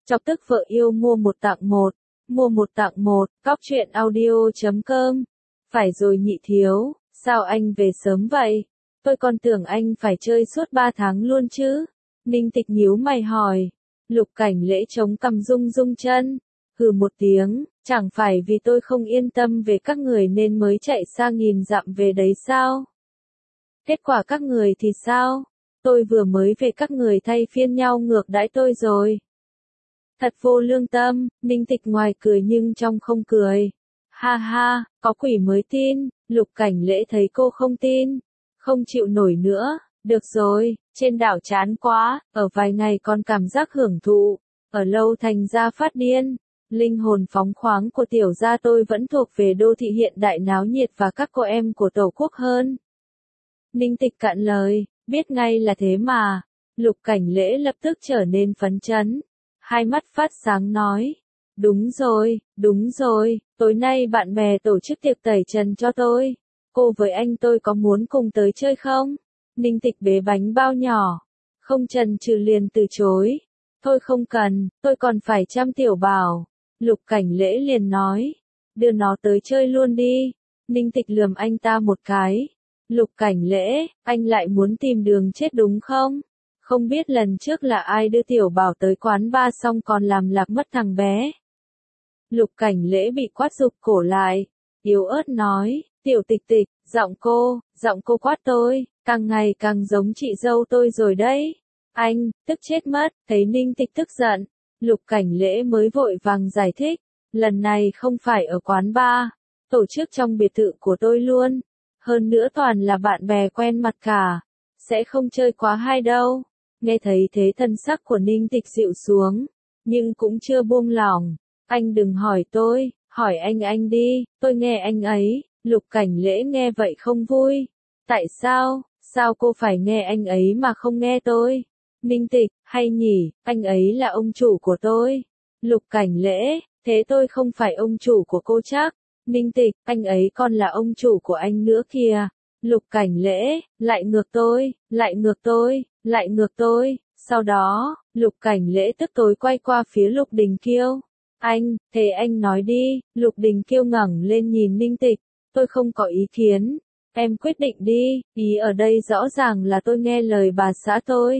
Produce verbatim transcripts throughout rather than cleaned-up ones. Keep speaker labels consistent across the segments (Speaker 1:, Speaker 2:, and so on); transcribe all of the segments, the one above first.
Speaker 1: Chọc tức vợ yêu mua một tặng một, mua một tặng một, cóc truyện audio chấm com. Phải rồi nhị thiếu, sao anh về sớm vậy? Tôi còn tưởng anh phải chơi suốt ba tháng luôn chứ. Ninh Tịch nhíu mày hỏi. Lục Cảnh Lễ chống cằm rung rung chân. Hừ một tiếng, chẳng phải vì tôi không yên tâm về các người nên mới chạy xa nghìn dặm về đấy sao? Kết quả các người thì sao? Tôi vừa mới về các người thay phiên nhau ngược đãi tôi rồi. Thật vô lương tâm, Ninh Tịch ngoài cười nhưng trong không cười. Ha ha, có quỷ mới tin, Lục Cảnh Lễ thấy cô không tin. Không chịu nổi nữa, được rồi, trên đảo chán quá, ở vài ngày còn cảm giác hưởng thụ, ở lâu thành ra phát điên. Linh hồn phóng khoáng của tiểu gia tôi vẫn thuộc về đô thị hiện đại náo nhiệt và các cô em của tổ quốc hơn. Ninh Tịch cạn lời, biết ngay là thế mà. Lục Cảnh Lễ lập tức trở nên phấn chấn. Hai mắt phát sáng nói. Đúng rồi, đúng rồi, tối nay bạn bè tổ chức tiệc tẩy trần cho tôi. Cô với anh tôi có muốn cùng tới chơi không? Ninh Tịch bế bánh bao nhỏ. Không chần chừ liền từ chối. Thôi không cần, tôi còn phải chăm tiểu bảo. Lục Cảnh Lễ liền nói. Đưa nó tới chơi luôn đi. Ninh Tịch lườm anh ta một cái. Lục Cảnh Lễ, anh lại muốn tìm đường chết đúng không? Không biết lần trước là ai đưa tiểu bảo tới quán bar xong còn làm lạc mất thằng bé. Lục Cảnh Lễ bị quát giục cổ lại. Yếu ớt nói, tiểu Tịch Tịch, giọng cô, giọng cô quát tôi, càng ngày càng giống chị dâu tôi rồi đấy. Anh, tức chết mất, thấy Ninh Tịch tức giận. Lục Cảnh Lễ mới vội vàng giải thích. Lần này không phải ở quán bar, tổ chức trong biệt thự của tôi luôn. Hơn nữa toàn là bạn bè quen mặt cả. Sẽ không chơi quá hay đâu. Nghe thấy thế thân sắc của Ninh Tịch dịu xuống. Nhưng cũng chưa buông lỏng. Anh đừng hỏi tôi, hỏi anh anh đi, tôi nghe anh ấy. Lục Cảnh Lễ nghe vậy không vui. Tại sao, sao cô phải nghe anh ấy mà không nghe tôi? Ninh Tịch, hay nhỉ, anh ấy là ông chủ của tôi. Lục Cảnh Lễ, thế tôi không phải ông chủ của cô chắc. Ninh Tịch, anh ấy còn là ông chủ của anh nữa kìa. Lục Cảnh Lễ, lại ngược tôi, lại ngược tôi, lại ngược tôi. Sau đó, Lục Cảnh Lễ tức tối quay qua phía Lục Đình Kiêu. Anh, thế anh nói đi. Lục Đình Kiêu ngẩng lên nhìn Ninh Tịch. Tôi không có ý kiến. Em quyết định đi, ý ở đây rõ ràng là tôi nghe lời bà xã tôi.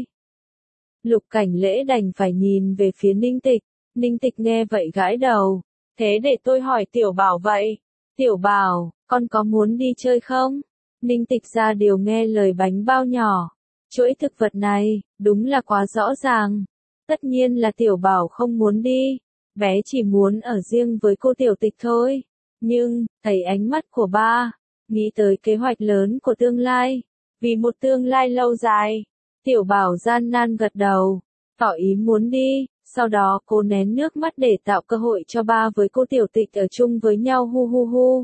Speaker 1: Lục Cảnh Lễ đành phải nhìn về phía Ninh Tịch. Ninh Tịch nghe vậy gãi đầu. Thế để tôi hỏi Tiểu Bảo vậy. Tiểu Bảo, con có muốn đi chơi không? Ninh Tịch ra điều nghe lời bánh bao nhỏ. Chuỗi thực vật này, đúng là quá rõ ràng. Tất nhiên là Tiểu Bảo không muốn đi. Bé chỉ muốn ở riêng với cô Tiểu Tịch thôi. Nhưng, thấy ánh mắt của ba, nghĩ tới kế hoạch lớn của tương lai. Vì một tương lai lâu dài, Tiểu Bảo gian nan gật đầu, tỏ ý muốn đi. Sau đó cô nén nước mắt để tạo cơ hội cho ba với cô Tiểu Tịch ở chung với nhau hu hu hu.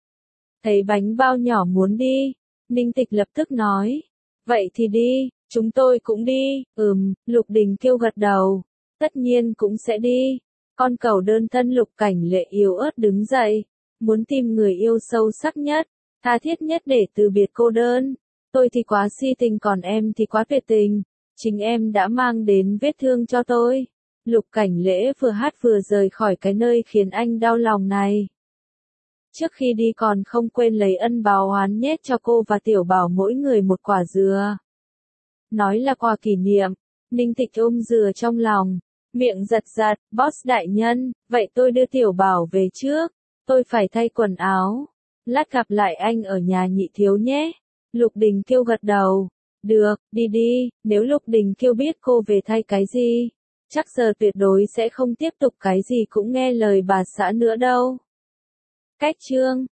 Speaker 1: Thấy bánh bao nhỏ muốn đi, Ninh Tịch lập tức nói. Vậy thì đi, chúng tôi cũng đi. Ừm, Lục Đình Kiêu gật đầu. Tất nhiên cũng sẽ đi. Con cẩu đơn thân Lục Cảnh Lễ yếu ớt đứng dậy. Muốn tìm người yêu sâu sắc nhất, tha thiết nhất để từ biệt cô đơn. Tôi thì quá si tình còn em thì quá tuyệt tình. Chính em đã mang đến vết thương cho tôi. Lục Cảnh Lễ vừa hát vừa rời khỏi cái nơi khiến anh đau lòng này. Trước khi đi còn không quên lấy ân báo oán nhét cho cô và Tiểu Bảo mỗi người một quả dừa. Nói là quà kỷ niệm, Ninh Tịch ôm dừa trong lòng, miệng giật giật, boss đại nhân, vậy tôi đưa Tiểu Bảo về trước, tôi phải thay quần áo. Lát gặp lại anh ở nhà nhị thiếu nhé. Lục Đình Kiêu gật đầu. Được, đi đi, nếu Lục Đình Kiêu biết cô về thay cái gì, chắc giờ tuyệt đối sẽ không tiếp tục cái gì cũng nghe lời bà xã nữa đâu. Cách chương